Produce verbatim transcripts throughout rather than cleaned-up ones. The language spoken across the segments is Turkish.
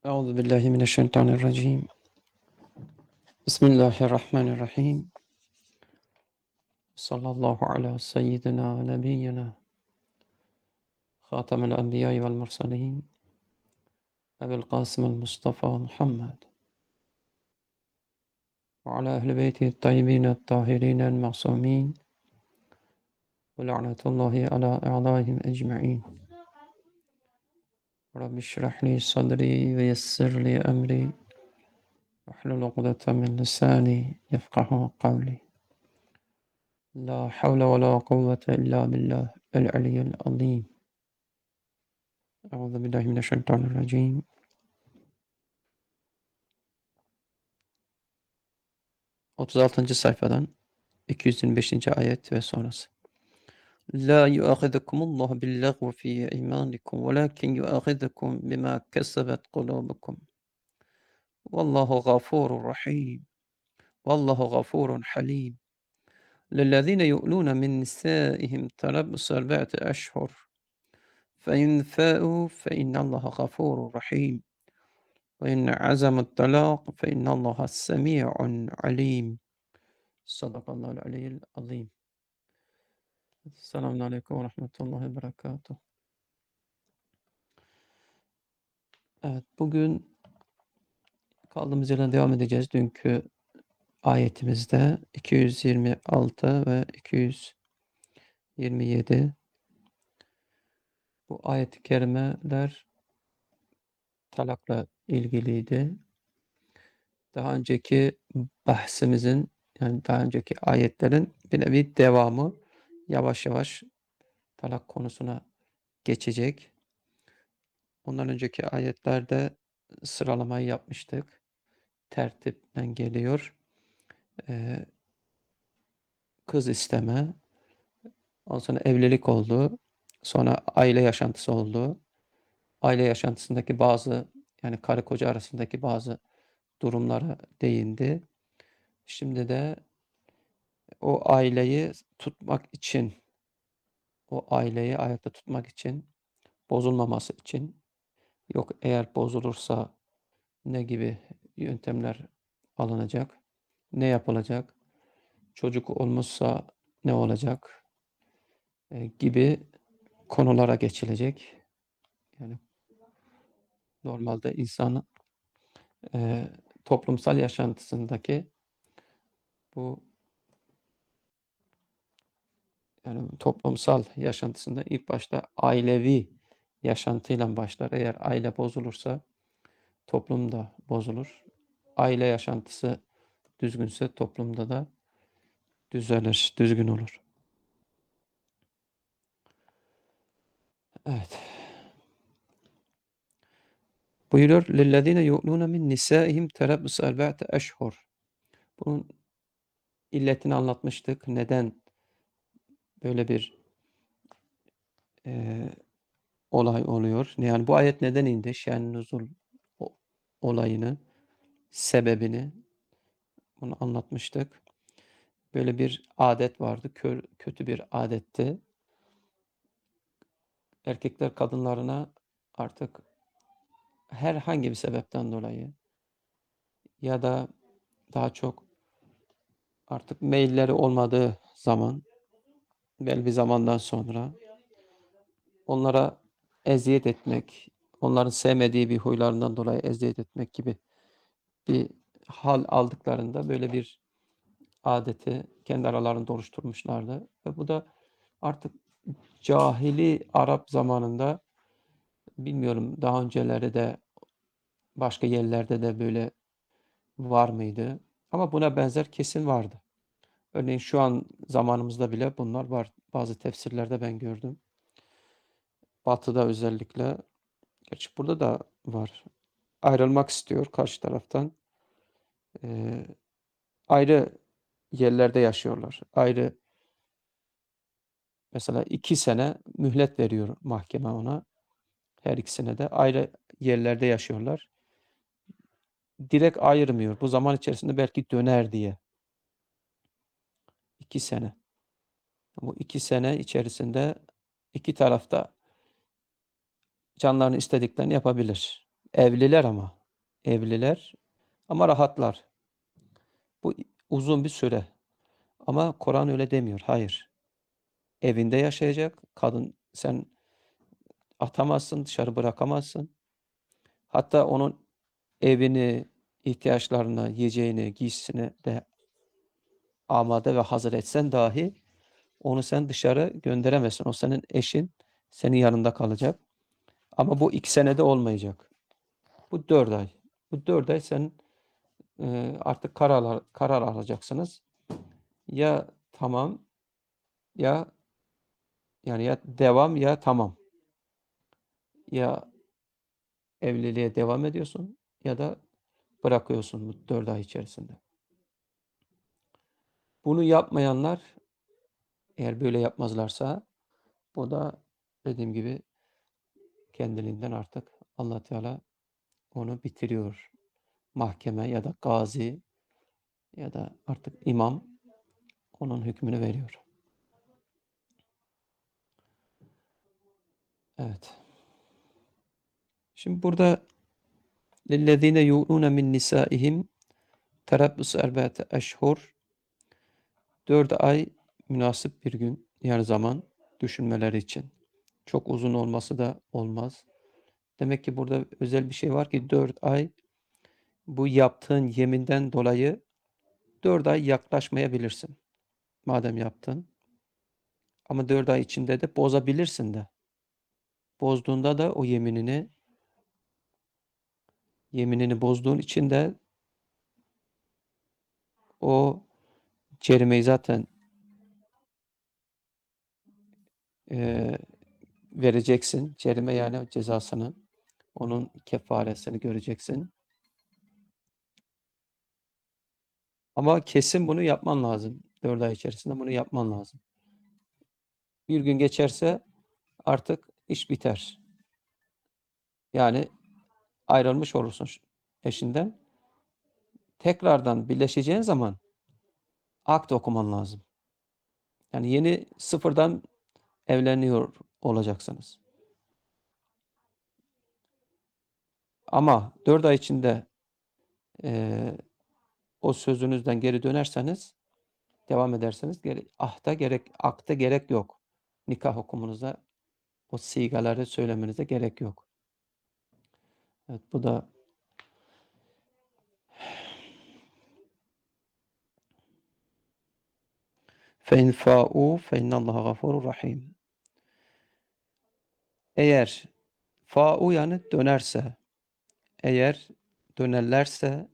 Euzu billahi mineşşeytanirracim. Bismillahirrahmanirrahim. Sallallahu ala seyyidina ve nebiyyina Hatemel enbiya'i vel murselin Ebu'l Kasım'el Mustafa Muhammed ve ala ehli beyti't tayyibin't tahirin'el masumin ve la'netullahi ala a'daihim ecmaîn. Rabbi şrah li sadri ve yessir li emri vahlul ukdeten min lisani yefkahu kavli. La havle ve la kuvvete illa billah el aliyyil azim. Euzu billahi mineşşeytanirracim. otuz altıncı sayfadan iki yüz yirmi beşinci ayet ve sonrası. La yu'ahidukumullahu bil-lagwi fi eymanikum velakin yu'ahidukum bima kesebet kulubukum. Vallahu gafurur rahim. Vallahu gafurun halim. Lellezine yu'luna min nisaihi tarabbus arba'ati ashhur. فإن فاءوا فإن الله غفور رحيم وإن عزموا الطلاق فإن الله سميع عليم. Sadakallahul aliyyil azim. Selamun aleyküm ve rahmetullahi ve berekatuh. Evet, bugün kaldığımız yerden devam edeceğiz. Dünkü ayetimizde iki yüz yirmi altı ve iki yüz yirmi yedi. Bu ayet-i kerimeler talakla ilgiliydi. Daha önceki bahsimizin, yani daha önceki ayetlerin bir nevi devamı, yavaş yavaş talak konusuna geçecek. Ondan önceki ayetlerde sıralamayı yapmıştık. Tertipten geliyor. Ee, kız isteme, ondan sonra evlilik oldu. Sonra aile yaşantısı oldu. Aile yaşantısındaki bazı, yani karı koca arasındaki bazı durumlara değindi. Şimdi de o aileyi tutmak için, o aileyi ayakta tutmak için, bozulmaması için, yok eğer bozulursa ne gibi yöntemler alınacak, ne yapılacak, çocuk olmuşsa ne olacak e, gibi konulara geçilecek. Yani normalde insanın e, toplumsal yaşantısındaki bu, yani toplumsal yaşantısında ilk başta ailevi yaşantıyla başlar. Eğer aile bozulursa toplum da bozulur. Aile yaşantısı düzgünse toplumda da düzelir, düzgün olur. Evet. Buyuruyor lellezine yu'luna min nisaihim terabbus arba'ate eşhur. Bunun illetini anlatmıştık. Neden böyle bir e, olay oluyor? Yani bu ayet neden indi? Şen nuzul olayını, sebebini bunu anlatmıştık. Böyle bir adet vardı. Kör, kötü bir adetti. Erkekler kadınlarına artık herhangi bir sebepten dolayı ya da daha çok artık mailleri olmadığı zaman, belli bir zamandan sonra onlara eziyet etmek, onların sevmediği bir huylarından dolayı eziyet etmek gibi bir hal aldıklarında böyle bir adeti kendi aralarında oluşturmuşlardı. Ve bu da artık cahili Arap zamanında, bilmiyorum daha önceleri de başka yerlerde de böyle var mıydı? Ama buna benzer kesin vardı. Örneğin şu an zamanımızda bile bunlar var. Bazı tefsirlerde ben gördüm. Batı'da özellikle. Gerçi burada da var. Ayrılmak istiyor karşı taraftan. Ee, ayrı yerlerde yaşıyorlar. Ayrı, mesela iki sene mühlet veriyor mahkeme ona. Her ikisine de ayrı yerlerde yaşıyorlar. Direkt ayırmıyor. Bu zaman içerisinde belki döner diye. İki sene. Bu iki sene içerisinde iki tarafta canlarını istediklerini yapabilir. Evliler ama. evliler ama rahatlar. Bu uzun bir süre. Ama Kur'an öyle demiyor. Hayır. Evinde yaşayacak. Kadın sen atamazsın, dışarı bırakamazsın. Hatta onun evini, ihtiyaçlarını, yiyeceğini, giysisini de amade ve hazır etsen dahi onu sen dışarı gönderemezsin. O senin eşin, senin yanında kalacak. Ama bu iki senede olmayacak. Bu dört ay. Bu dört ay sen e, artık karar, karar alacaksınız. Ya tamam ya yani ya devam ya tamam. Ya evliliğe devam ediyorsun ya da bırakıyorsun bu dört ay içerisinde. Bunu yapmayanlar eğer böyle yapmazlarsa bu da dediğim gibi kendiliğinden artık Allah Teala onu bitiriyor. Mahkeme ya da gazi ya da artık imam onun hükmünü veriyor. Evet. Şimdi burada lillezine yu'lune min nisaihim terabbus erba'ate eşhur dört ay münasip bir gün yani zaman düşünmeleri için. Çok uzun olması da olmaz. Demek ki burada özel bir şey var ki dört ay bu yaptığın yeminden dolayı dört ay yaklaşmayabilirsin. Madem yaptın. Ama dört ay içinde de bozabilirsin de. Bozduğunda da o yeminini yeminini bozduğun için de o cerimeyi zaten e, vereceksin. Cerime yani cezasını, onun kefaresini göreceksin. Ama kesin bunu yapman lazım. Dört ay içerisinde bunu yapman lazım. Bir gün geçerse artık iş biter. Yani ayrılmış olursun eşinden. Tekrardan birleşeceğin zaman akt okuman lazım. Yani yeni sıfırdan evleniyor olacaksınız. Ama dört ay içinde e, o sözünüzden geri dönerseniz, devam ederseniz gere, ahta gerek, akta gerek yok. Nikah hukumunuza o sigaları söylemenize gerek yok. Evet, bu da فَاِنْ فَاءُوا فَاِنَّ اللّٰهَ غَفُورٌ rahim. Eğer fa'u yani dönerse, eğer dönerlerse,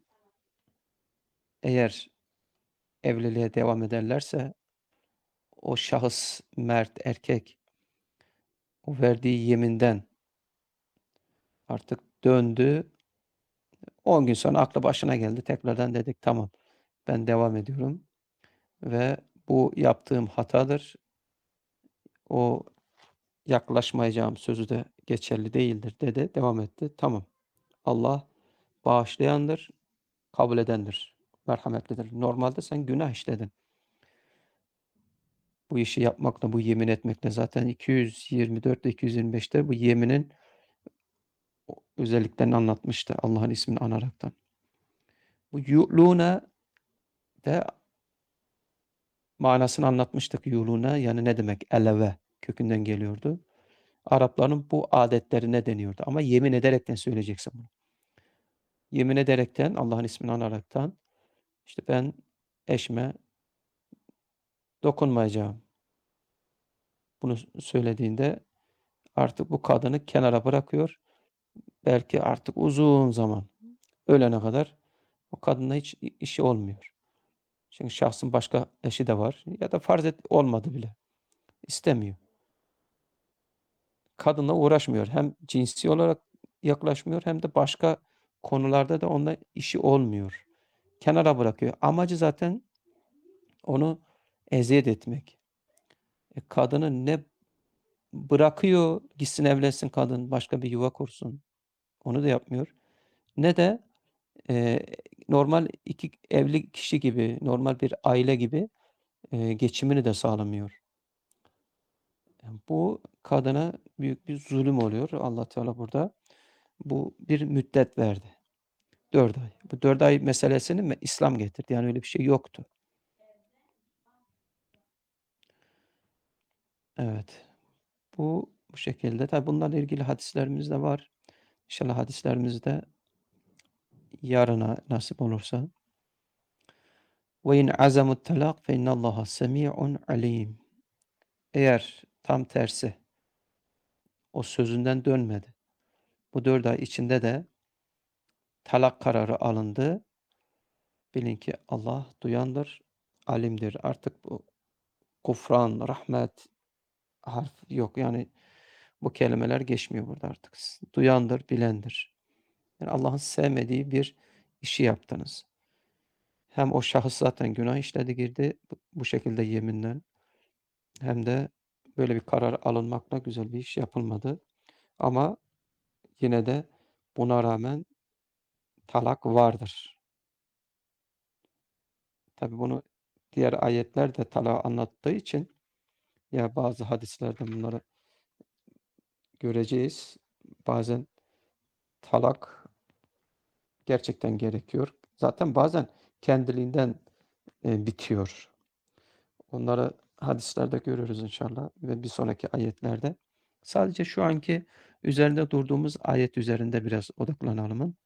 eğer evliliğe devam ederlerse, o şahıs, mert, erkek, o verdiği yeminden artık döndü. on gün sonra aklı başına geldi. Tekrardan dedik tamam ben devam ediyorum ve bu yaptığım hatadır. O yaklaşmayacağım sözü de geçerli değildir dedi. Devam etti. Tamam. Allah bağışlayandır, kabul edendir. Merhametlidir. Normalde sen günah işledin. Bu işi yapmakla, bu yemin etmekle zaten iki yüz yirmi dört ile iki yüz yirmi beşte bu yeminin özelliklerini anlatmıştı Allah'ın ismini anaraktan. Bu yu'luna de manasını anlatmıştık. Yu'luna yani ne demek? Eleve kökünden geliyordu. Arapların bu adetlerine deniyordu. Ama yemin ederekten söyleyeceksin bunu. Yemin ederekten, Allah'ın ismini anaraktan işte ben eşime dokunmayacağım. Bunu söylediğinde artık bu kadını kenara bırakıyor. Belki artık uzun zaman ölene kadar o kadınla hiç işi olmuyor. Çünkü şahsın başka eşi de var ya da farz et olmadı bile. İstemiyor. Kadınla uğraşmıyor. Hem cinsi olarak yaklaşmıyor hem de başka konularda da onunla işi olmuyor. Kenara bırakıyor. Amacı zaten onu eziyet etmek. E, kadını ne bırakıyor gitsin evlensin kadın başka bir yuva kursun. Onu da yapmıyor. Ne de e, normal iki evli kişi gibi, normal bir aile gibi e, geçimini de sağlamıyor. Yani bu kadına büyük bir zulüm oluyor. Allah Teala burada bu bir müddet verdi. dört ay. Bu dört ay meselesini mi İslam getirdi? Yani öyle bir şey yoktu. Evet. Bu bu şekilde. Tabii bunlarla ilgili hadislerimiz de var. İnşallah hadislerimizi de yarına nasip olursa. Ve in azamut talak fe innallaha semi'un alim. Eğer tam tersi o sözünden dönmedi. Bu dört ay içinde de talak kararı alındı. Bilin ki Allah duyandır, alimdir. Artık bu gufran, rahmet harf yok. Yani bu kelimeler geçmiyor burada artık. Duyandır, bilendir. Yani Allah'ın sevmediği bir işi yaptınız. Hem o şahıs zaten günah işledi girdi bu, bu şekilde yeminle hem de böyle bir karar alınmakla güzel bir iş yapılmadı. Ama yine de buna rağmen talak vardır. Tabii bunu diğer ayetler de talağı anlattığı için ya bazı hadislerde bunları göreceğiz. Bazen talak gerçekten gerekiyor. Zaten bazen kendiliğinden e, bitiyor. Onları hadislerde görürüz inşallah ve bir sonraki ayetlerde. Sadece şu anki üzerinde durduğumuz ayet üzerinde biraz odaklanalım.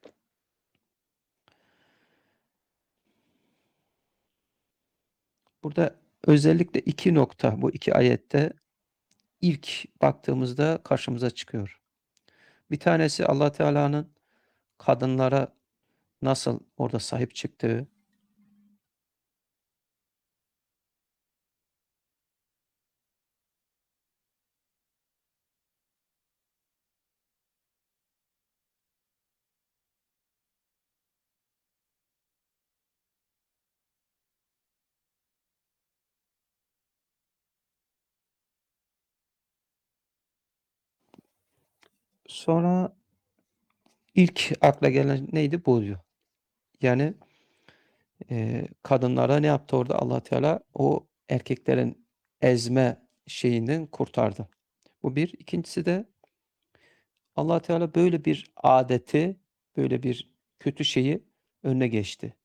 Burada özellikle iki nokta bu iki ayette ilk baktığımızda karşımıza çıkıyor. Bir tanesi Allah Teala'nın kadınlara nasıl orada sahip çıktığı, sonra ilk akla gelen neydi? Bu diyor. Yani e, kadınlara ne yaptı orada Allah Teala? O erkeklerin ezme şeyinden kurtardı. Bu bir. İkincisi de Allah Teala böyle bir adeti, böyle bir kötü şeyi önüne geçti.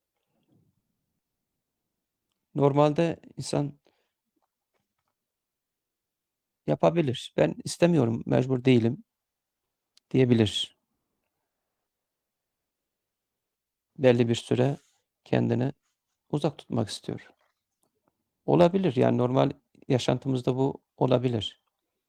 Normalde insan yapabilir. Ben istemiyorum, mecbur değilim diyebilir. Belli bir süre kendini uzak tutmak istiyor. Olabilir. Yani normal yaşantımızda bu olabilir.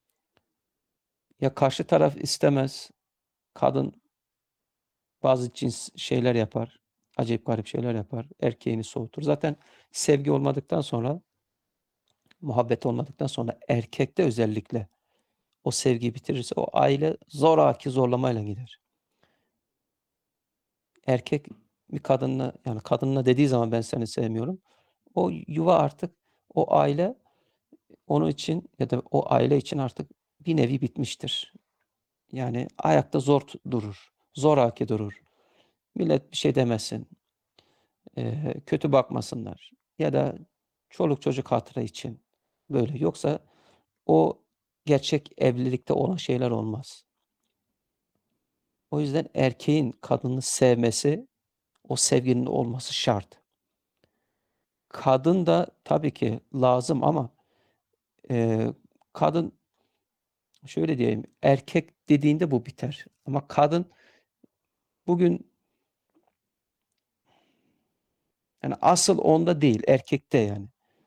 Ya karşı taraf istemez. Kadın bazı cins şeyler yapar. Acayip garip şeyler yapar. Erkeğini soğutur. Zaten sevgi olmadıktan sonra, muhabbet olmadıktan sonra erkekte özellikle o sevgiyi bitirirse o aile zoraki zorlamayla gider. Erkek bir kadınla yani kadınla dediği zaman ben seni sevmiyorum. O yuva artık o aile onun için ya da o aile için artık bir nevi bitmiştir. Yani ayakta zor durur. Zoraki durur. Millet bir şey demesin. eee, kötü bakmasınlar. Ya da çoluk çocuk hatırı için böyle. Yoksa o gerçek evlilikte olan şeyler olmaz. O yüzden erkeğin kadını sevmesi, o sevginin olması şart. Kadın da tabii ki lazım ama eee, kadın şöyle diyeyim, erkek dediğinde bu biter. Ama kadın bugün yani asıl onda değil, erkekte yani.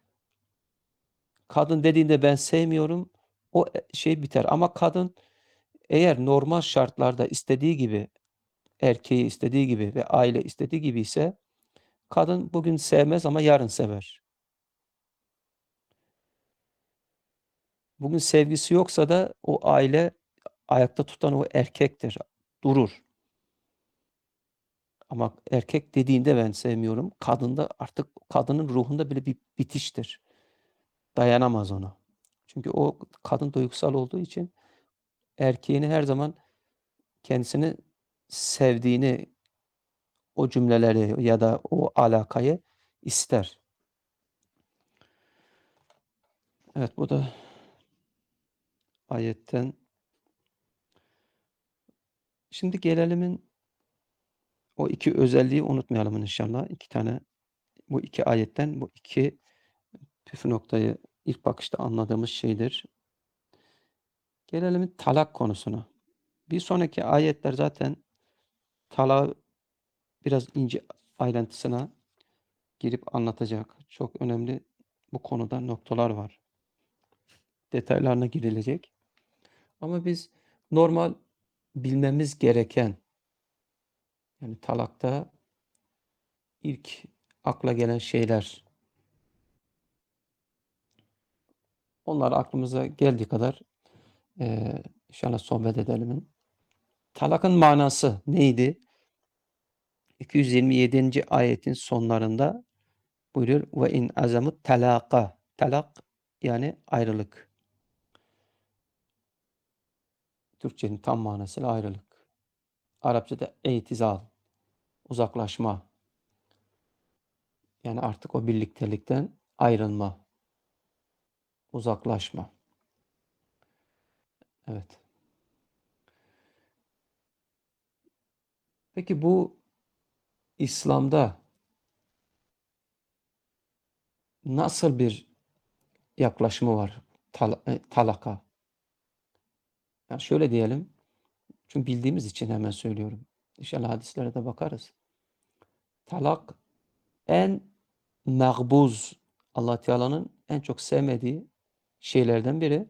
Kadın dediğinde ben sevmiyorum, o e şey biter ama kadın eğer normal şartlarda istediği gibi, erkeği istediği gibi ve aile istediği gibi ise kadın bugün sevmez ama yarın sever. Bugün sevgisi yoksa da o aile ayakta tutan o erkektir, durur. Ama erkek dediğinde ben sevmiyorum, kadında artık kadının ruhunda bile bir bitiştir. Dayanamaz ona. Çünkü o kadın duygusal olduğu için erkeğini her zaman kendisini sevdiğini, o cümleleri ya da o alakayı ister. Evet, bu da ayetten. Şimdi gelelimin O iki özelliği unutmayalım inşallah. iki tane bu iki ayetten bu iki püf noktayı ilk bakışta anladığımız şeydir. Gelelim talak konusuna. Bir sonraki ayetler zaten talağı biraz ince ayrıntısına girip anlatacak. Çok önemli bu konuda noktalar var. Detaylarına girilecek. Ama biz normal bilmemiz gereken, yani talakta ilk akla gelen şeyler, onlar aklımıza geldiği kadar eee inşallah sohbet edelim. Talakın manası neydi? iki yüz yirmi yedinci ayetin sonlarında buyuruyor ve in azamut talaka. Talak yani ayrılık. Türkçenin tam manasıyla ayrılık. Arapçada eytizal, uzaklaşma. Yani artık o birliktelikten ayrılma, uzaklaşma. Evet. Peki bu İslam'da nasıl bir yaklaşımı var tal e, talaka? Yani şöyle diyelim, çünkü bildiğimiz için hemen söylüyorum. İnşallah hadislere de bakarız. Talak en meğbuz, Allah Teala'nın en çok sevmediği şeylerden biri.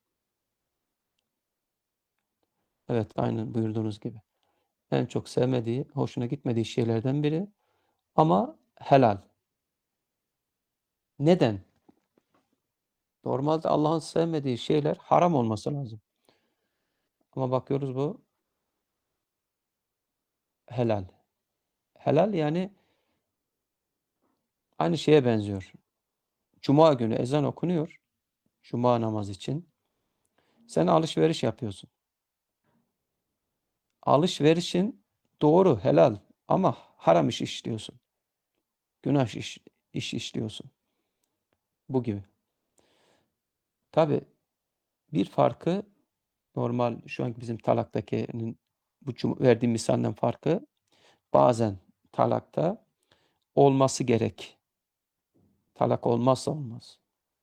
Evet, aynen buyurduğunuz gibi. En çok sevmediği, hoşuna gitmediği şeylerden biri ama helal. Neden? Normalde Allah'ın sevmediği şeyler haram olması lazım. Ama bakıyoruz bu helal. Helal yani aynı şeye benziyor. Cuma günü ezan okunuyor. Cuma namazı için. Sen alışveriş yapıyorsun. Alışverişin doğru, helal ama haram iş işliyorsun. Günah iş, iş işliyorsun. Bu gibi. Tabii bir farkı normal şu anki bizim talaktakinin bu cum- verdiğim misalden farkı bazen talakta olması gerek. Talak olmazsa olmaz.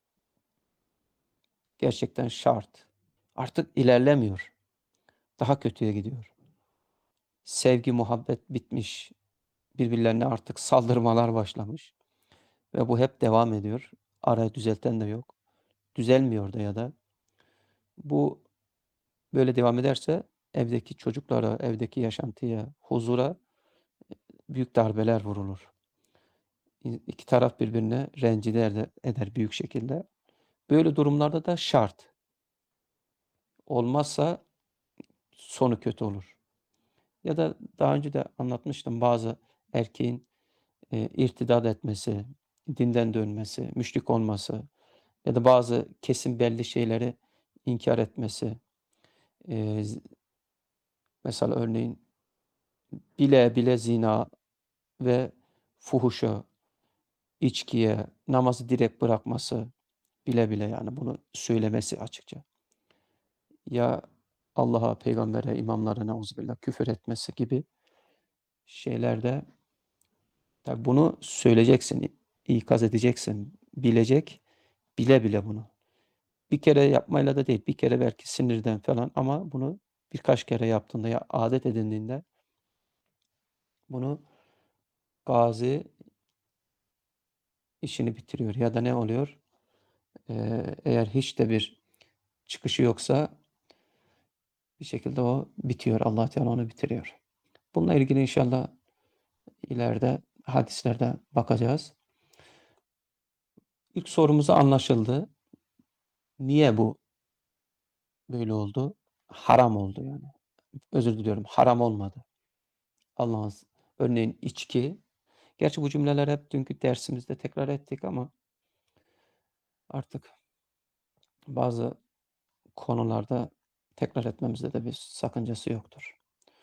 Gerçekten şart. Artık ilerlemiyor. Daha kötüye gidiyor. Sevgi, muhabbet bitmiş. Birbirlerine artık saldırmalar başlamış. Ve bu hep devam ediyor. Arayı düzelten de yok. Düzelmiyor da ya da. Bu böyle devam ederse evdeki çocuklara, evdeki yaşantıya, huzura büyük darbeler vurulur. İki taraf birbirine rencide eder, eder büyük şekilde. Böyle durumlarda da şart. Olmazsa sonu kötü olur. Ya da daha önce de anlatmıştım, bazı erkeğin e, irtidat etmesi, dinden dönmesi, müşrik olması ya da bazı kesin belli şeyleri inkar etmesi. E, mesela örneğin bile bile zina ve fuhuşa, içkiye, namazı direkt bırakması, bile bile yani bunu söylemesi açıkça. Ya Allah'a, peygambere, imamlara neuzubillah küfür etmesi gibi şeylerde tabii bunu söyleyeceksin, ikaz edeceksin, bilecek, bile bile bunu. Bir kere yapmayla da değil, bir kere belki sinirden falan ama bunu birkaç kere yaptığında ya adet edindiğinde bunu gazi işini bitiriyor ya da ne oluyor? Eee, eğer hiç de bir çıkışı yoksa bir şekilde o bitiyor. Allah Teala onu bitiriyor. Bununla ilgili inşallah ileride hadislerde bakacağız. İlk sorumuz anlaşıldı. Niye bu böyle oldu? Haram oldu yani. Özür diliyorum, haram olmadı. Allah'ın örneğin içki. Gerçi bu cümleler hep dünkü dersimizde tekrar ettik ama artık bazı konularda tekrar etmemizde de bir sakıncası yoktur.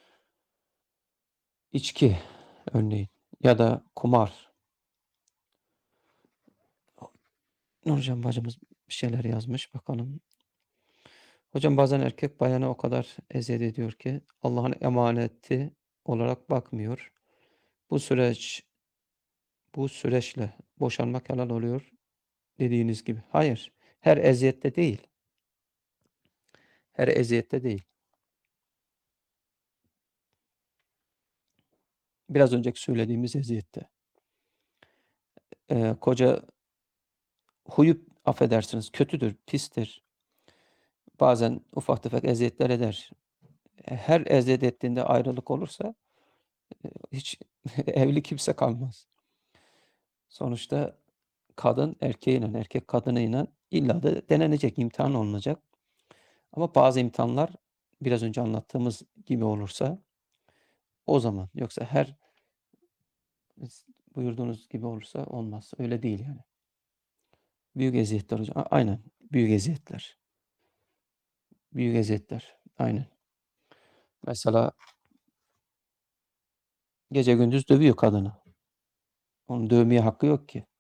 İçki örneğin ya da kumar. Nurcan bacımız bir şeyler yazmış bakalım. Hocam bazen erkek bayana o kadar eziyet ediyor ki Allah'ın emaneti olarak bakmıyor. Bu süreç bu süreçle boşanmak helal oluyor dediğiniz gibi. Hayır, her eziyette değil. Her eziyette değil. Biraz önceki söylediğimiz eziyette. Eee, koca huyu affedersiniz kötüdür, pistir. Bazen ufak tefek eziyetler eder. E, her eziyet ettiğinde ayrılık olursa, eee, hiç evli kimse kalmaz. Sonuçta kadın erkeğiyle, erkek kadınıyla illa da denenecek, imtihan olunacak. Ama bazı imtihanlar biraz önce anlattığımız gibi olursa o zaman. Yoksa her s buyurduğunuz gibi olursa olmaz. Öyle değil yani. Büyük eziyetler hocam. A aynen. Büyük eziyetler. Büyük eziyetler. Aynen. Mesela gece gündüz dövüyor kadını. Onun dövmeye hakkı yok ki.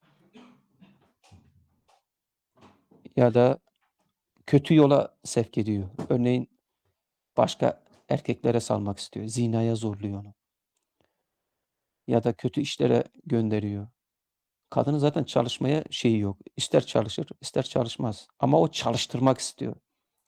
Ya da kötü yola sevk ediyor. Örneğin başka erkeklere salmak istiyor. Zinaya zorluyor onu. Ya da kötü işlere gönderiyor. Kadının zaten çalışmaya şeyi yok. İster çalışır, ister çalışmaz. Ama o çalıştırmak istiyor.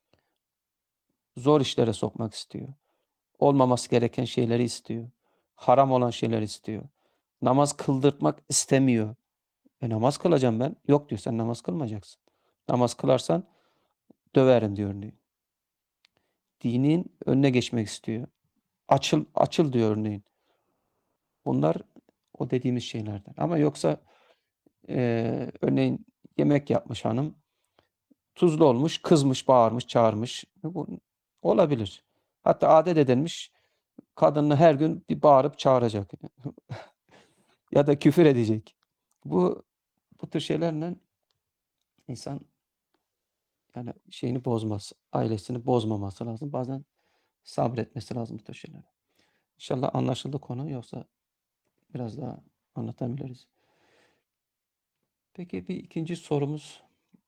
Zor işlere sokmak istiyor. Olmaması gereken şeyleri istiyor. Haram olan şeyler istiyor. Namaz kıldırtmak istemiyor. E namaz kılacağım ben. Yok diyor, sen namaz kılmayacaksın. Namaz kılarsan döverim diyor örneğin. Dinin önüne geçmek istiyor. Açıl, açıl diyor örneğin. Bunlar o dediğimiz şeylerden. Ama yoksa eee, örneğin yemek yapmış hanım. Tuzlu olmuş, kızmış, bağırmış, çağırmış. Bu olabilir. Hatta adet edilmiş, kadını her gün bir bağırıp çağıracak ya da küfür edecek. Bu bu tür şeylerle insan yani şeyini bozmaz, ailesini bozmaması lazım. Bazen sabretmesi lazım bu tür şeylere. İnşallah anlaşıldı konu, yoksa biraz daha anlatabiliriz. Peki bir ikinci sorumuz,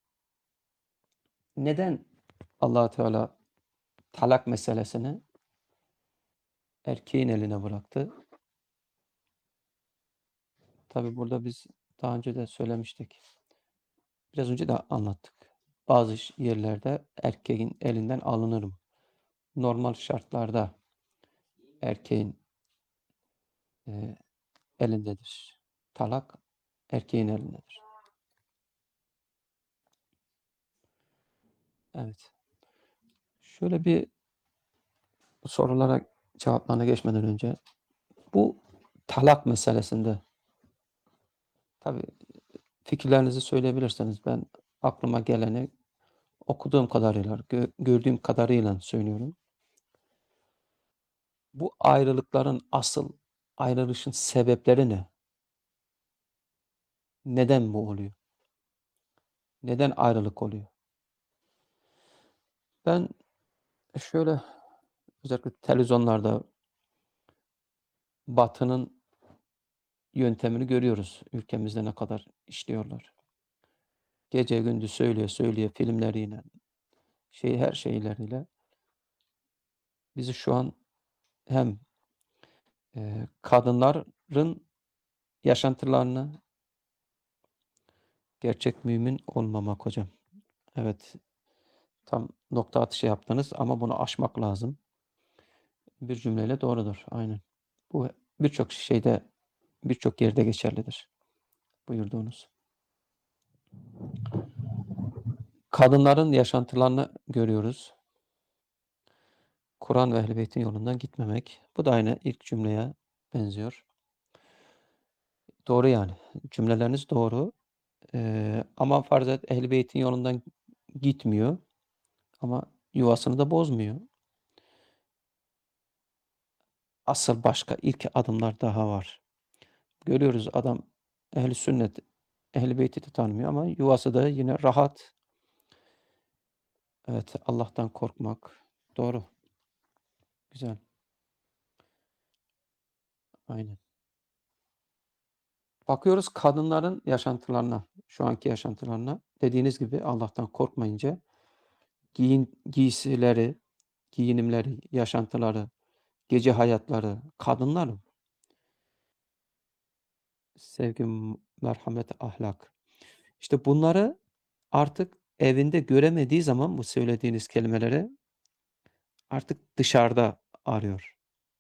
neden Allah Teala talak meselesini erkeğin eline bıraktı? Tabii burada biz daha önce de söylemiştik. Biraz önce de anlattık. Bazı ş yerlerde erkeğin elinden alınır mı? Normal şartlarda erkeğin, eee, elindedir. Talak erkeğin elindedir. Evet. Şöyle bir sorulara cevaplarına geçmeden önce bu talak meselesinde tabii fikirlerinizi söyleyebilirsiniz. Ben aklıma geleni okuduğum kadarıyla, gö gördüğüm kadarıyla söylüyorum. Bu ayrılıkların asıl ayrılışın sebepleri ne? Neden bu oluyor? Neden ayrılık oluyor? Ben şöyle özellikle televizyonlarda Batı'nın yöntemini görüyoruz. Ülkemizde ne kadar işliyorlar. Gece gündüz söyleye söyleye filmleriyle, şey her şeyleriyle bizi şu an hem, eee, kadınların yaşantılarını gerçek mümin olmamak hocam. Evet, tam nokta atışı yaptınız ama bunu aşmak lazım. Bir cümleyle doğrudur. Aynen. Bu birçok şeyde, birçok yerde geçerlidir buyurduğunuz. Kadınların yaşantılarını görüyoruz. Kur'an ve Ehl-i Beyt'in yolundan gitmemek. Bu da aynı ilk cümleye benziyor. Doğru yani. Cümleleriniz doğru. Eee, ama farz et Ehl-i Beyt'in yolundan gitmiyor ama yuvasını da bozmuyor. Asıl başka ilk adımlar daha var. Görüyoruz adam Ehl-i Sünnet, Ehl-i Beyt'i de tanımıyor ama yuvası da yine rahat. Evet, Allah'tan korkmak. Doğru. Güzel. Aynen. Bakıyoruz kadınların yaşantılarına, şu anki yaşantılarına. Dediğiniz gibi Allah'tan korkmayınca giyin giysileri, giyinimleri, yaşantıları, gece hayatları, kadınlar Sevgi, m merhamet, ahlak. İşte bunları artık evinde göremediği zaman bu söylediğiniz kelimeleri artık dışarıda arıyor.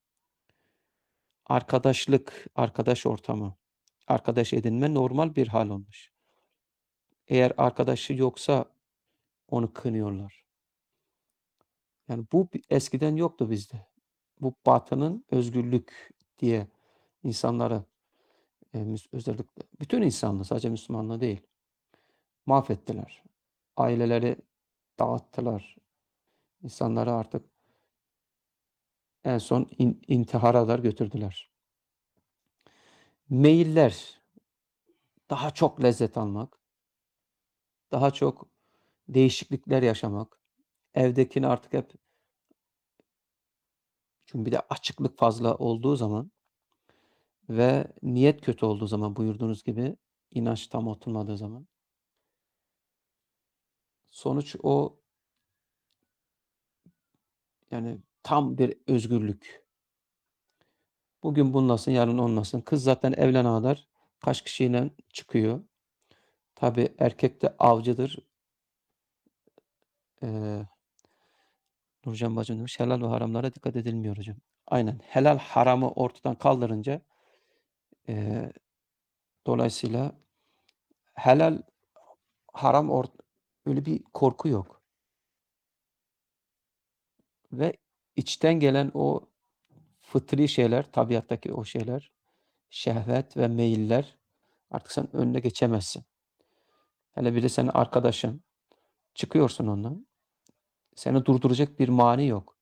Arkadaşlık, arkadaş ortamı, arkadaş edinme normal bir hâl olmuş. Eğer arkadaşı yoksa onu kınıyorlar. Yani bu bi eskiden yoktu bizde. Bu Batı'nın özgürlük diye insanları, eee, müs özellikle bütün insanlığı, sadece Müslümanlığı değil, mahvettiler. Aileleri dağıttılar. İnsanları artık en son in intihara kadar götürdüler. Meyiller, daha çok lezzet almak, daha çok değişiklikler yaşamak, evdekini artık hep çünkü bir de açıklık fazla olduğu zaman ve niyet kötü olduğu zaman buyurduğunuz gibi, inanç tam oturmadığı zaman sonuç o yani tam bir özgürlük. Bugün bununlasın, yarın onunlasın. Kız zaten evlenene kadar kaç kişiyle çıkıyor. Tabii erkek de avcıdır. Eee, Nurcan bacım demiş, helal ve haramlara dikkat edilmiyor hocam. Aynen. Helal haramı ortadan kaldırınca eee, dolayısıyla helal haram ort öyle bir korku yok. Ve içten gelen o fıtri şeyler, tabiattaki o şeyler, şehvet ve meyiller artık sen önüne geçemezsin. Hele bir de senin arkadaşın, çıkıyorsun onunla. Seni durduracak bir mani yok.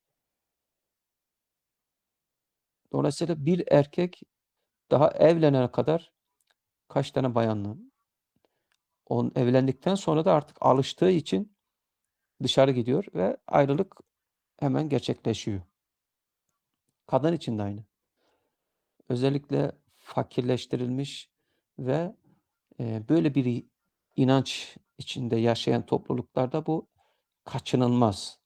Dolayısıyla bir erkek daha evlenene kadar kaç tane bayanla, on evlendikten sonra da artık alıştığı için dışarı gidiyor ve ayrılık hemen gerçekleşiyor. Kadın için de aynı. Özellikle fakirleştirilmiş ve, eee, böyle bir inanç içinde yaşayan topluluklarda bu kaçınılmaz.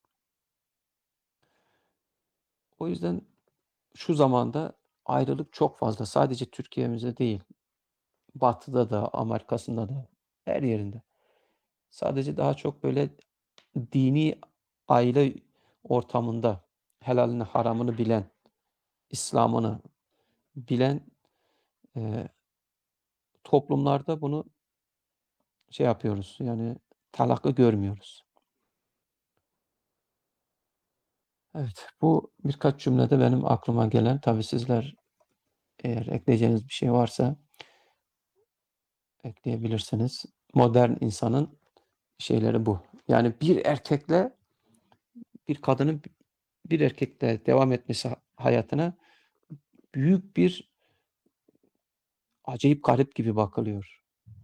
O yüzden şu zamanda ayrılık çok fazla. Sadece Türkiye'mizde değil, Batı'da da, Amerika'sında da, her yerinde. Sadece daha çok böyle dini aile ortamında helalini haramını bilen, İslam'ını bilen, eee, toplumlarda bunu şey yapıyoruz, yani talakı görmüyoruz. Evet, bu birkaç cümlede benim aklıma gelen, tabii sizler eğer ekleyeceğiniz bir şey varsa ekleyebilirsiniz. Modern insanın şeyleri bu. Yani bir erkekle bir kadının bir erkekle devam etmesi hayatına büyük bir acayip garip gibi bakılıyor.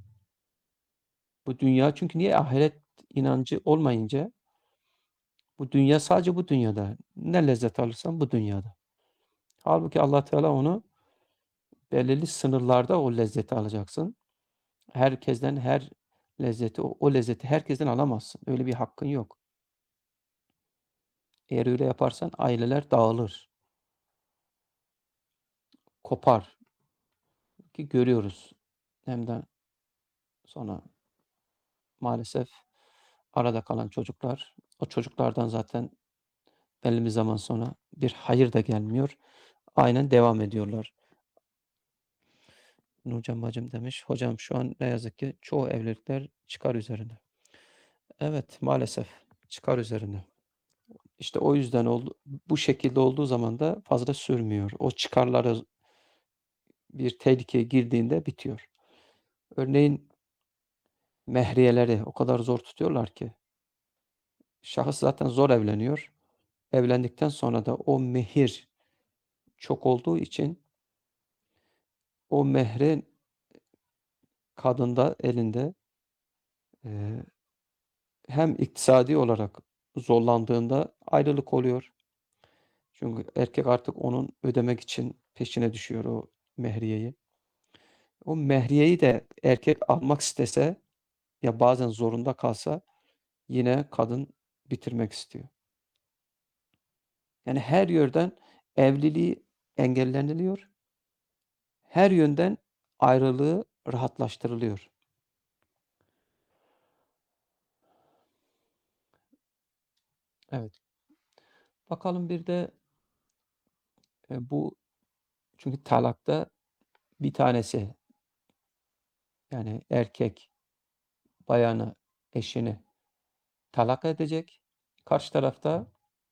Bu dünya çünkü niye ahiret inancı olmayınca bu dünya sadece bu dünyada. Ne lezzet alırsan bu dünyada. Hâlbuki Allah Teala onu belirli sınırlarda o lezzeti alacaksın. Herkesten her lezzeti, o o lezzeti herkesten alamazsın. Öyle bir hakkın yok. Eğer öyle yaparsan aileler dağılır, kopar ki görüyoruz. Hem de sonra maalesef arada kalan çocuklar, o çocuklardan zaten belli bir zaman sonra bir hayır da gelmiyor. Aynen devam ediyorlar. Nurcan bacım demiş, hocam şu an ne yazık ki çoğu evlilikler çıkar üzerine. Evet, maalesef çıkar üzerine. İşte o yüzden oldu bu şekilde olduğu zaman da fazla sürmüyor. O çıkarları bir tehlikeye girdiğinde bitiyor. Örneğin mehriyeleri o kadar zor tutuyorlar ki şahıs zaten zor evleniyor. Evlendikten sonra da o mehir çok olduğu için o mehrin kadında elinde, eee, hem iktisadi olarak zorlandığında ayrılık oluyor. Çünkü erkek artık onun ödemek için peşine düşüyor o mehriyeyi. O mehriyeyi de erkek almak istese ya bazen zorunda kalsa yine kadın bitirmek istiyor. Yani her yönden evliliği engelleniliyor. Her yönden ayrılığı rahatlaştırılıyor. Evet. Bakalım bir de, eee, bu çünkü talakta bir tanesi, yani erkek bayanı, eşini talak edecek. Karşı tarafta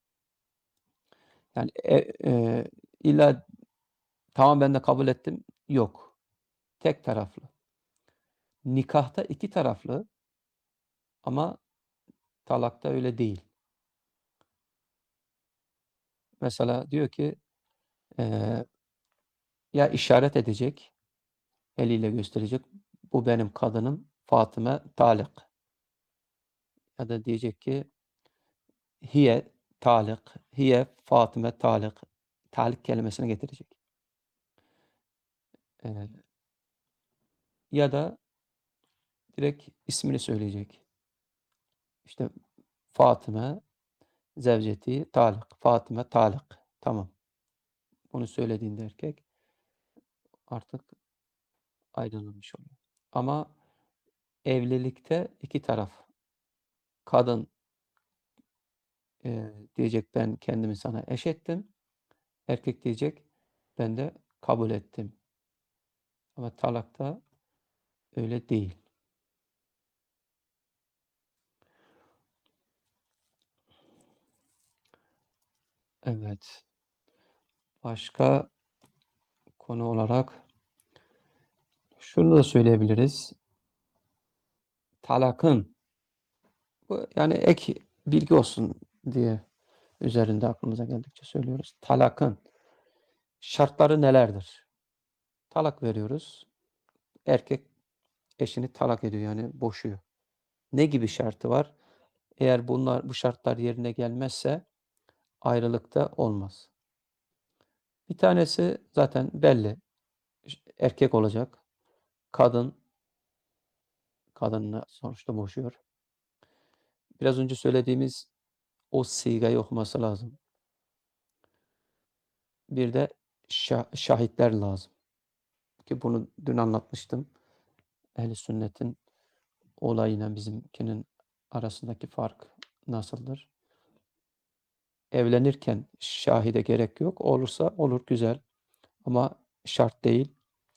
yani, e eee, illa "Tamam, ben de kabul ettim." Yok. Tek taraflı. Nikahta iki taraflı ama talakta öyle değil. Mesela diyor ki, eee, ya işaret edecek, eliyle gösterecek, "Bu benim kadınım, Fatıma tâlik." Ya da diyecek ki, "Hiye tâlik, hiye Fatıma tâlik." Tâlik kelimesini getirecek. Eee, ya da direkt ismini söyleyecek. İşte, Fatıma zevceti tâlik, Fatıma tâlik. Tamam. Bunu söylediğinde erkek artık ayrılmış oluyor. Ama evlilikte iki taraf. Kadın, eee, diyecek, "Ben kendimi sana eş ettim." Erkek diyecek, "Ben de kabul ettim." Ama talakta öyle değil. Evet. Başka konu olarak şunu da söyleyebiliriz. Talakın, bu yani ek bilgi olsun diye üzerinde aklımıza geldikçe söylüyoruz. Talakın şartları nelerdir? Talak veriyoruz. Erkek eşini talak ediyor, yani boşuyor. Ne gibi şartı var? Eğer bunlar bu şartlar yerine gelmezse ayrılık da olmaz. Bir tanesi zaten belli. İş erkek olacak. Kadın kadınla sonuçta boşuyor. Biraz önce söylediğimiz o sigayı okuması lazım. Bir de şa şahitler lazım ki bunu dün anlatmıştım. Ehl-i sünnetin olayıyla bizimkinin arasındaki fark nasıldır? Evlenirken şahide gerek yok. Olursa olur, güzel ama şart değil.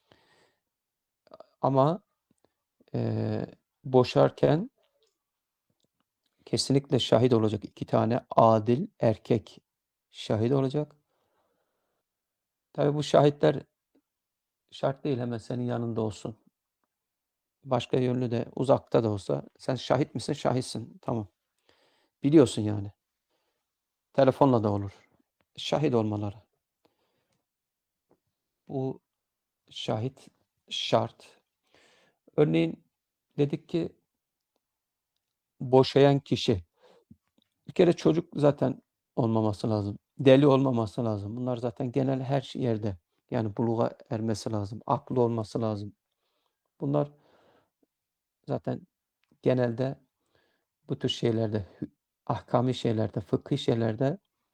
Ama, eee, boşarken kesinlikle şahit olacak iki tane adil erkek şahit olacak. Tabii bu şahitler şart değil hemen senin yanında olsun. Başka yönlü de uzakta da olsa sen şahit misin? Şahitsin. Tamam. Biliyorsun yani. Telefonla da olur. Şahit olmaları. Bu şahit şart. Örneğin dedik ki boşayan kişi. Bir kere çocuk zaten olmaması lazım. Deli olmaması lazım. Bunlar zaten genel her ş yerde. Yani buluğa ermesi lazım. Aklı olması lazım. Bunlar zaten genelde bu tür şeylerde, hü ahkâmi şeylerde, fıkhi şeylerde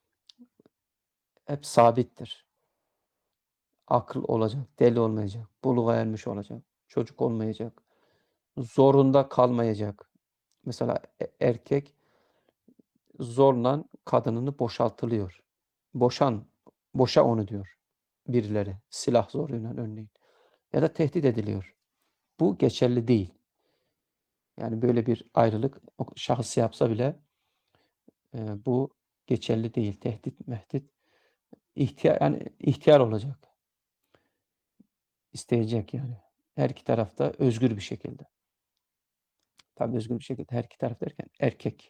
hep sabittir. Akıl olacak, deli olmayacak, buluğa ermiş olacak, çocuk olmayacak, zorunda kalmayacak. Mesela e erkek zorla kadınını boşaltılıyor. "Boşan, boşa onu." diyor birileri. Silah zoruyla örneğin ya da tehdit ediliyor. Bu geçerli değil. Yani böyle bir ayrılık o şahıs yapsa bile, eee, bu geçerli değil. Tehdit mehdit ihtiya yani ihtiyar olacak, isteyecek yani. Her iki taraf da özgür bir şekilde. Tabii özgür bir şekilde her iki taraf derken erkek.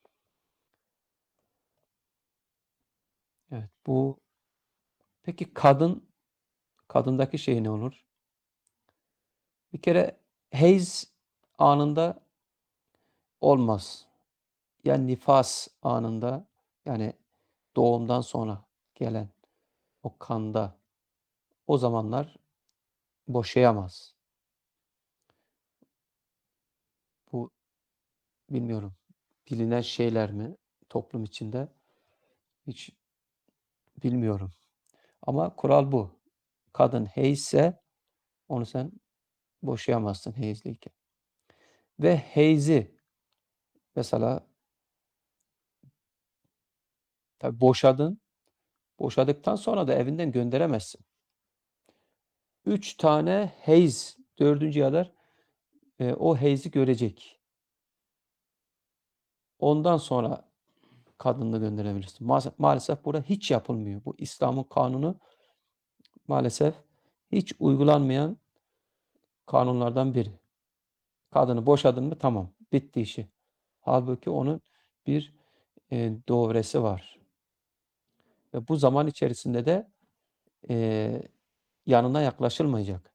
Evet, bu peki kadın, kadındaki şey ne olur? Bir kere heyz anında olmaz. Ya nifas anında, yani doğumdan sonra gelen o kanda, o zamanlar boşayamaz. Bu bilmiyorum, bilinen şeyler mi toplum içinde hiç bilmiyorum ama kural bu. Kadın heyzse Onu sen boşayamazsın heyizliyken. Ve heyzi mesela tabii boşadın, boşadıktan sonra da evinden gönderemezsin. Üç tane heyz dördüncüye kadar, eee, o heyzi görecek. Ondan sonra kadını gönderebilirsin. Maalesef maalesef burada hiç yapılmıyor. Bu İslam'ın kanunu maalesef hiç uygulanmayan kanunlardan biri. Kadını boşadın mı tamam, bitti işi. Hâlbuki onun bir, eee, dovresi var ve bu zaman içerisinde de, eee, yanına yaklaşılmayacak.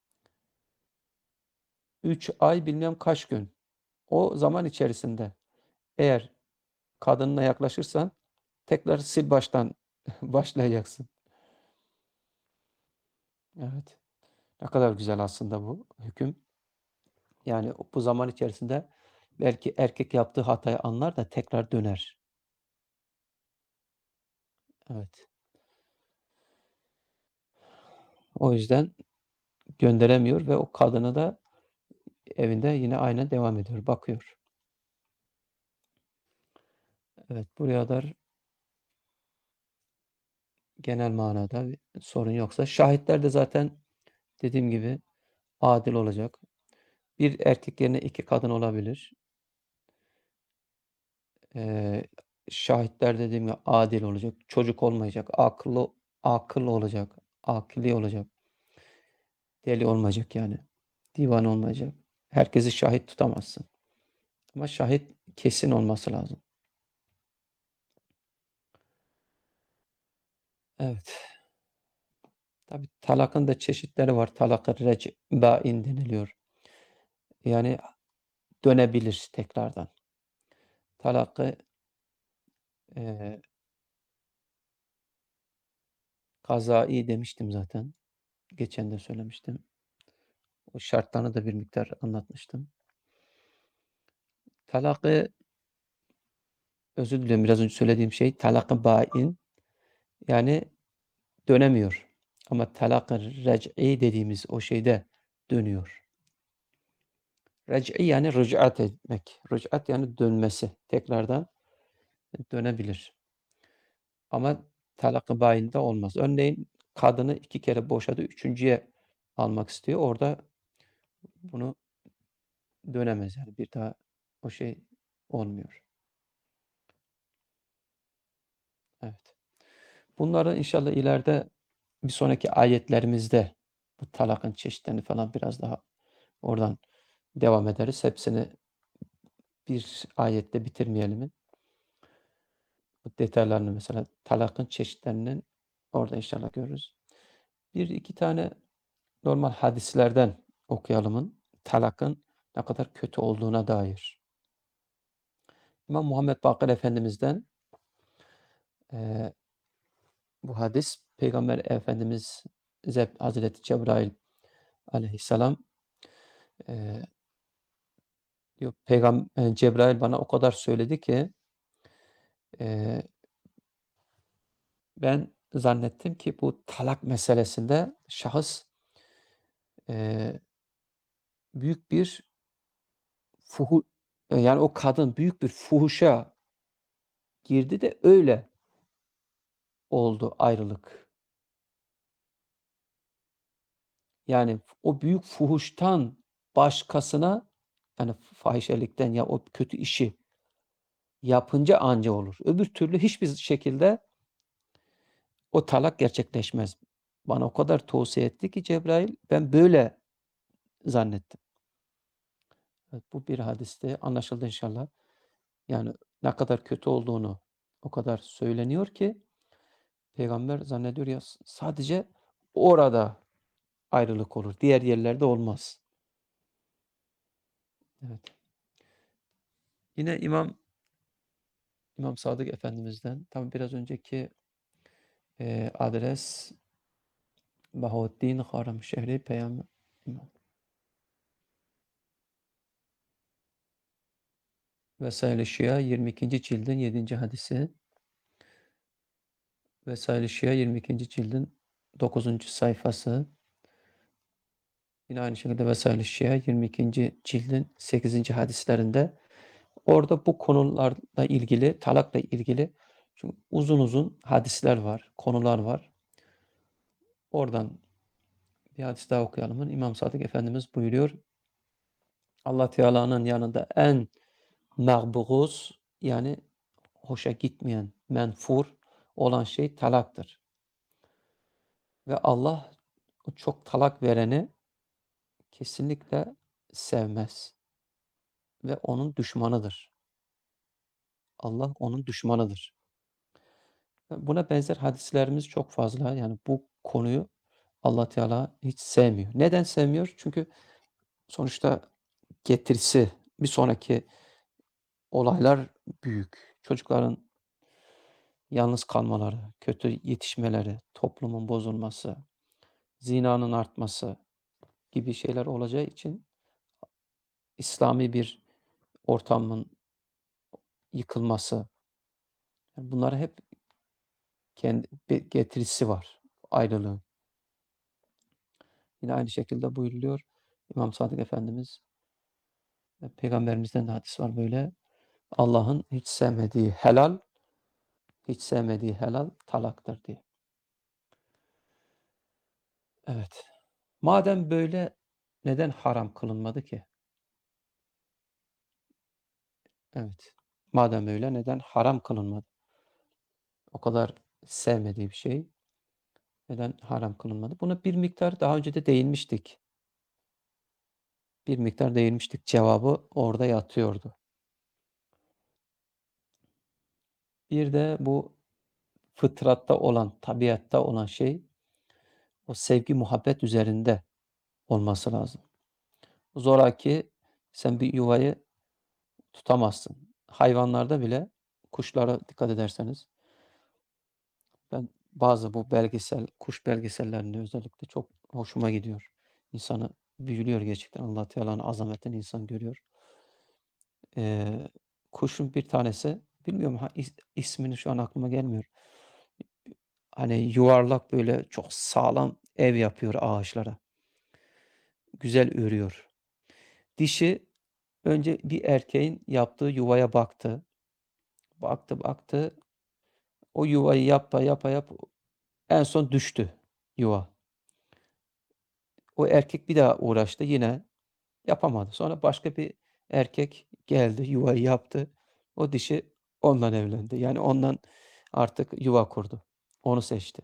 üç ay bilmem kaç gün. O zaman içerisinde eğer kadınına yaklaşırsan tekrar sil baştan başlayacaksın. Evet. Ne kadar güzel aslında bu hüküm. Yani bu zaman içerisinde belki erkek yaptığı hatayı anlar da tekrar döner. Evet. O yüzden gönderemiyor ve o kadını da evinde yine aynen devam ediyor, bakıyor. Evet, buraya kadar genel manada bir sorun yoksa şahitler de zaten dediğim gibi adil olacak. Bir erkek yerine iki kadın olabilir. Eee, şahitler dediğim gibi adil olacak, çocuk olmayacak, akıllı akıllı olacak, akıllı olacak, deli olmayacak yani, divan olmayacak. Herkesi şahit tutamazsın ama şahit kesin olması lazım. Evet. Tabii talakın da çeşitleri var. Talak-ı rec'bâin deniliyor. Yani dönebilir tekrardan. Talak-ı, eee, kazâi demiştim zaten. Geçen de söylemiştim. O şartlarını da bir miktar anlatmıştım. Talak-ı özür diliyorum biraz önce söylediğim şey talak-ı bâin yani dönemiyor. Ama talak-ı rec'i dediğimiz o şeyde dönüyor. Rec'i yani rıc'at etmek. Rıc'at yani dönmesi. Tekrardan dönebilir. Ama talak-ı bâinde olmaz. Örneğin kadını iki kere boşadı, üçüncüye almak istiyor. Orada bunu dönemez yani bir daha o şey olmuyor. Evet. Bunları inşallah ileride bir sonraki ayetlerimizde bu talakın çeşitlerini falan biraz daha oradan devam ederiz. Hepsini bir ayette bitirmeyelim. Bu detaylarını mesela talakın çeşitlerinin orada inşallah görürüz. Bir iki tane normal hadislerden okuyalımın talakın ne kadar kötü olduğuna dair. İmam Muhammed Bakır Efendimiz'den eee, bu hadis Peygamber Efendimiz Zeb Hazreti Cebrail aleyhisselam eee diyor Peygam eee, Cebrail bana o kadar söyledi ki eee, ben zannettim ki bu talak meselesinde şahıs eee, büyük bir fuhu eee, yani o kadın büyük bir fuhuşa girdi de öyle oldu ayrılık. Yani o büyük fuhuştan başkasına yani fahişelikten ya o kötü işi yapınca anca olur. Öbür türlü hiçbir şekilde o talak gerçekleşmez. Bana o kadar tavsiye etti ki Cebrail ben böyle zannettim. Evet, bu bir hadiste anlaşıldı inşallah. Yani ne kadar kötü olduğunu o kadar söyleniyor ki peygamber zannediyor ya sadece orada ayrılık olur. Diğer yerlerde olmaz. Evet. Yine İmam İmam Sadık Efendimiz'den tabi biraz önceki eee, adres Bahattin Haramşehri Peygamber İmam Vesail-i Şia yirmi ikinci cildin yedinci hadisi Vesail-i Şia yirmi ikinci cildin dokuzuncu sayfası Yine aynı şekilde Vesail-i Şia yirmi ikinci cildin sekizinci hadislerinde orada bu konularla ilgili, talakla ilgili çünkü uzun uzun hadisler var, konular var. Oradan bir hadis daha okuyalım. İmam Sadık Efendimiz buyuruyor. Allah Teala'nın yanında en mağbuğuz yani hoşa gitmeyen, menfur olan şey talaktır. Ve Allah çok talak vereni kesinlikle sevmez ve onun düşmanıdır. Allah onun düşmanıdır. Buna benzer hadislerimiz çok fazla. Yani bu konuyu Allah Teala hiç sevmiyor. Neden sevmiyor? Çünkü sonuçta getirisi, bir sonraki olaylar büyük. Çocukların yalnız kalmaları, kötü yetişmeleri, toplumun bozulması, zinanın artması gibi şeyler olacağı için İslami bir ortamın yıkılması, yani bunlara hep kendi bir getirisi var, ayrılığın. Yine aynı şekilde buyruluyor İmam Sadık Efendimiz, e, Peygamberimizden de hadis var böyle. Allah'ın hiç sevmediği helal, hiç sevmediği helal talaktır diye. Evet. Madem böyle neden haram kılınmadı ki? Evet. Madem öyle neden haram kılınmadı? O kadar sevmediği bir şey neden haram kılınmadı? Buna bir miktar daha önce de değinmiştik. Bir miktar değinmiştik. Cevabı orada yatıyordu. Bir de bu fıtratta olan, tabiatta olan şey o sevgi, muhabbet üzerinde olması lazım. Zoraki sen bir yuvayı tutamazsın. Hayvanlarda bile kuşlara dikkat ederseniz ben bazı bu belgesel, kuş belgesellerinde özellikle çok hoşuma gidiyor. İnsanı büyülüyor gerçekten. Allah Teala'nın azametini insan görüyor. Eee, kuşun bir tanesi, bilmiyorum ha is ismini şu an aklıma gelmiyor. Hani yuvarlak böyle çok sağlam ev yapıyor ağaçlara. Güzel örüyor. Dişi önce bir erkeğin yaptığı yuvaya baktı. Baktı, baktı. O yuvayı yapa yapa yap en son düştü yuva. O erkek bir daha uğraştı yine yapamadı. Sonra başka bir erkek geldi, yuvayı yaptı. O dişi ondan evlendi. Yani ondan artık yuva kurdu. Onu seçti.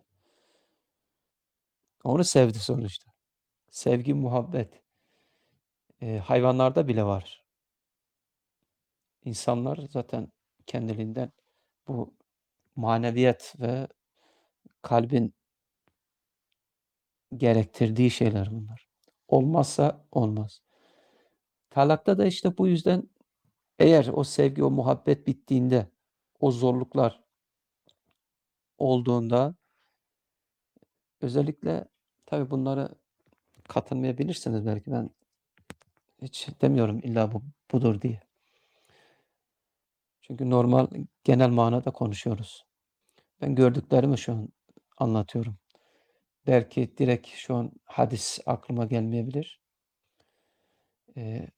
Onu sevdi sonuçta. Sevgi, muhabbet, eee, hayvanlarda bile var. İnsanlar zaten kendiliğinden bu maneviyat ve kalbin gerektirdiği şeyler bunlar. Olmazsa olmaz. Talakta da işte bu yüzden eğer o sevgi, o muhabbet bittiğinde, o zorluklar olduğunda özellikle tabii bunları katılmayabilirsiniz belki. Ben hiç demiyorum illa bu budur diye. Çünkü normal, genel manada konuşuyoruz. Ben gördüklerimi şu an anlatıyorum. Belki direkt şu an hadis aklıma gelmeyebilir. Eee,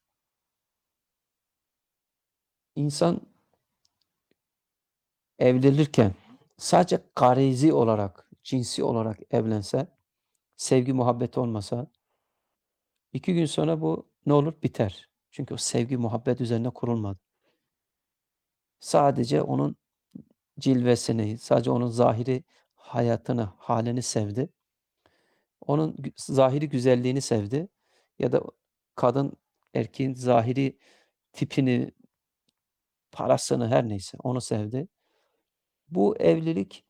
insan evlenirken sadece garizi olarak, cinsi olarak evlense, sevgi muhabbeti olmasa iki gün sonra bu ne olur? Biter. Çünkü o sevgi muhabbet üzerine kurulmadı. Sadece onun cilvesini, sadece onun zahiri hayatını, halini sevdi. Onun gü zahiri güzelliğini sevdi ya da kadın erkeğin zahiri tipini, parasını her neyse onu sevdi. Bu evlilik,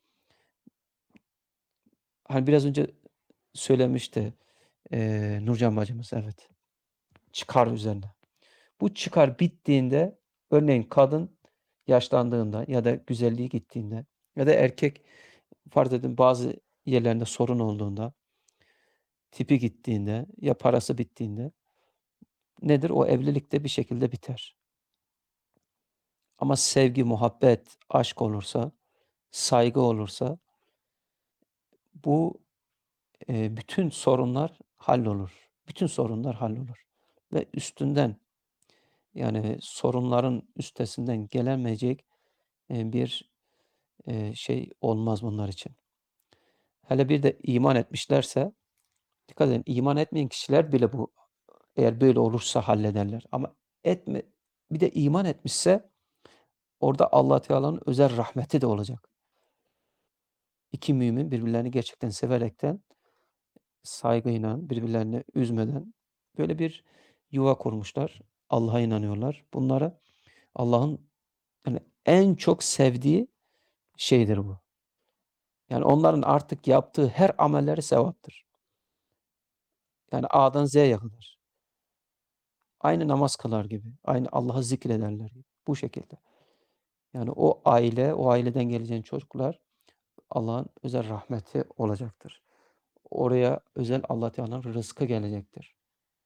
hani, biraz önce söylemişti, eee, Nurcan bacımız, evet, çıkar üzerine. Bu çıkar bittiğinde, örneğin kadın yaşlandığında ya da güzelliği gittiğinde ya da erkek farz edin bazı yerlerinde sorun olduğunda, tipi gittiğinde ya parası bittiğinde nedir? O evlilik de bir şekilde biter. Ama sevgi, muhabbet, aşk olursa, saygı olursa bu, eee, bütün sorunlar hallolur. bütün sorunlar hallolur ve üstünden, yani sorunların üstesinden gelemeyecek, eee, bir, eee, şey olmaz bunlar için. Hele bir de iman etmişlerse dikkat edin, iman etmeyen kişiler bile bu eğer böyle olursa hallederler ama etme bir de iman etmişse orada Allah Teala'nın özel rahmeti de olacak. İki mümin birbirlerini gerçekten severekten, saygıyla, birbirlerini üzmeden böyle bir yuva kurmuşlar. Allah'a inanıyorlar. Bunlara Allah'ın hani en çok sevdiği şeydir bu. Yani onların artık yaptığı her amelleri sevaptır. Yani A'dan Z'ye kadar. Aynı namaz kılar gibi, aynı Allah'ı zikrederler gibi. Bu şekilde. Yani o aile, o aileden gelecek çocuklar Allah'ın özel rahmeti olacaktır. Oraya özel Allah Teala'nın rızkı gelecektir.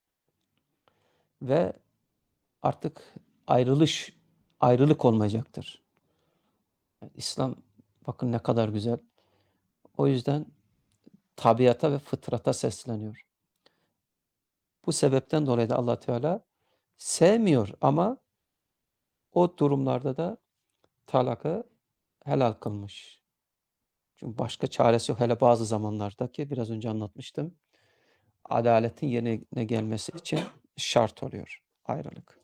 Ve artık ayrılış, ayrılık olmayacaktır. Yani İslam bakın ne kadar güzel. O yüzden tabiata ve fıtrata sesleniyor. Bu sebepten dolayı da Allah Teala sevmiyor ama o durumlarda da talakı helal kılmış. Çünkü başka çaresi yok. Hele bazı zamanlarda ki biraz önce anlatmıştım. Adaletin yerine gelmesi için şart oluyor ayrılık.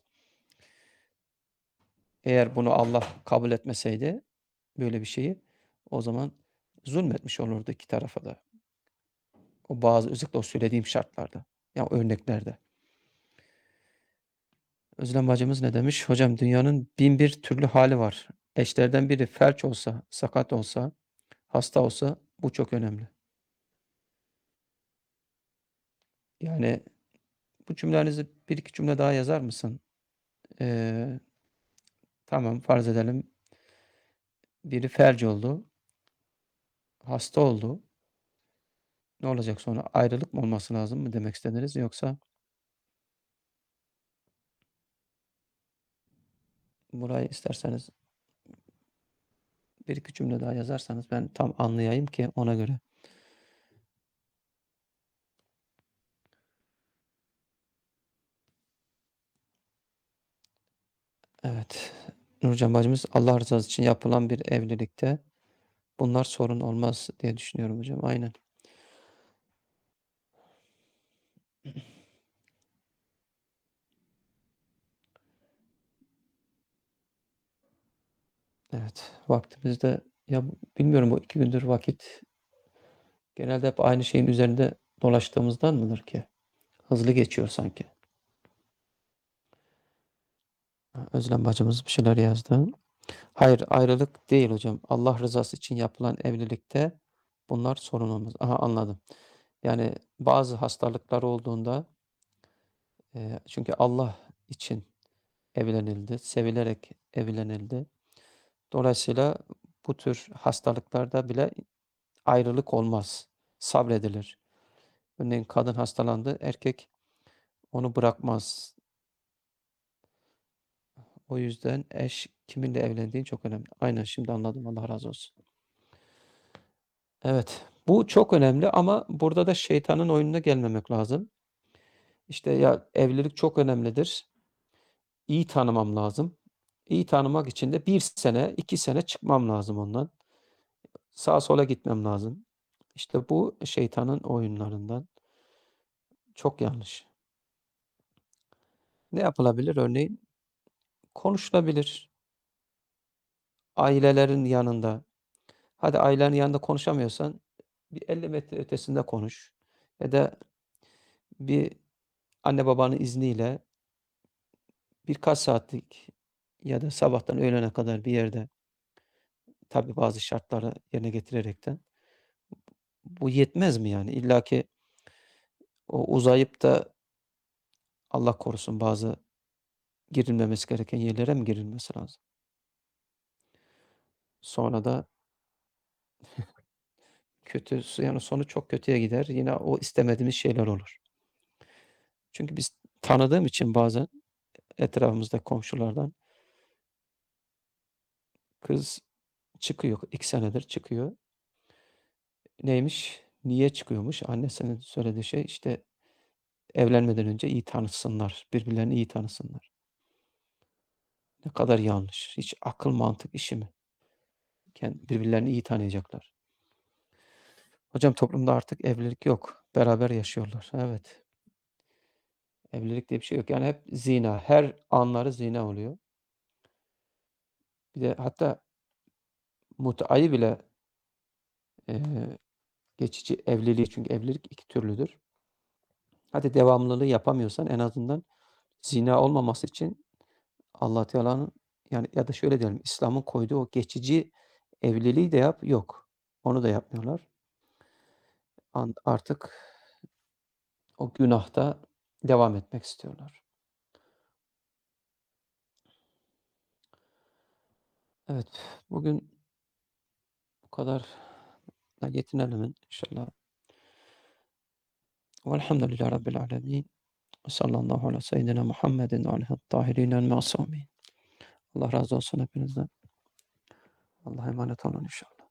Eğer bunu Allah kabul etmeseydi böyle bir şeyi o zaman zulmetmiş olurdu iki tarafa da. O bazı özellikle o söylediğim şartlarda. Ya örneklerde. Özlem bacımız ne demiş? Hocam dünyanın bin bir türlü hali var. Eşlerden biri felç olsa, sakat olsa, hasta olsa bu çok önemli. Yani bu cümlenizi bir iki cümle daha yazar mısın? Eee, tamam farz edelim biri felç oldu, hasta oldu. Ne olacak sonra? Ayrılık mı olması lazım mı demek istediniz yoksa burayı isterseniz bir iki cümle daha yazarsanız ben tam anlayayım ki ona göre. Evet. Nurcan bacımız Allah rızası için yapılan bir evlilikte bunlar sorun olmaz diye düşünüyorum hocam. Aynen. Evet. Vaktimizde ya bilmiyorum bu iki gündür vakit genelde hep aynı şeyin üzerinde dolaştığımızdan mıdır ki? Hızlı geçiyor sanki. Ha, Özlem bacımız bir şeyler yazdı. Hayır, ayrılık değil hocam. Allah rızası için yapılan evlilikte bunlar sorun olmaz. Aha anladım. Yani bazı hastalıklar olduğunda eee, çünkü Allah için evlenildi, sevilerek evlenildi. Dolayısıyla bu tür hastalıklarda bile ayrılık olmaz, sabredilir. Örneğin kadın hastalandı, erkek onu bırakmaz. O yüzden eş kiminle evlendiği çok önemli. Aynen şimdi anladım. Allah razı olsun. Evet, bu çok önemli ama burada da şeytanın oyununa gelmemek lazım. İşte ya evlilik çok önemlidir. İyi tanımam lazım. İyi tanımak için de bir sene, iki sene çıkmam lazım ondan. Sağa sola gitmem lazım. İşte bu şeytanın oyunlarından. Çok yanlış. Ne yapılabilir? Örneğin konuşulabilir. Ailelerin yanında. Hadi ailenin yanında konuşamıyorsan bir elli metre ötesinde konuş. Ya da bir anne babanın izniyle birkaç saatlik ya da sabahtan öğlene kadar bir yerde tabii bazı şartları yerine getirerekten bu yetmez mi yani? İlla ki o uzayıp da Allah korusun bazı girilmemesi gereken yerlere mi girilmesi lazım? Sonra da kötü yani sonu çok kötüye gider. Yine o istemediğimiz şeyler olur. Çünkü biz tanıdığım için bazen etrafımızda komşulardan kız çıkıyor. iki senedir çıkıyor. Neymiş? Niye çıkıyormuş? Annesinin söylediği şey işte evlenmeden önce iyi tanışsınlar, birbirlerini iyi tanısınlar. Ne kadar yanlış. Hiç akıl mantık işi mi? Ken birbirlerini iyi tanıyacaklar. Hocam toplumda artık evlilik yok. Beraber yaşıyorlar. Evet. Evlilik diye bir şey yok. Yani hep zina. Her anları zina oluyor. Bir de hatta mut'ayı bile eee, geçici evliliği çünkü evlilik iki türlüdür. Hadi devamlılığı yapamıyorsan en azından zina olmaması için Allah Teala'nın yani ya da şöyle diyelim İslam'ın koyduğu o geçici evliliği de yap, yok. Onu da yapmıyorlar. An artık o günahta devam etmek istiyorlar. Evet, bugün bu kadar da yetinelim inşallah. Velhamdülillahi Rabbil alemin. Ve sallallahu ala seyyidina Muhammedin ve alihi tahirinel masumin. Allah razı olsun hepinizden. Allah'a emanet olun inşallah.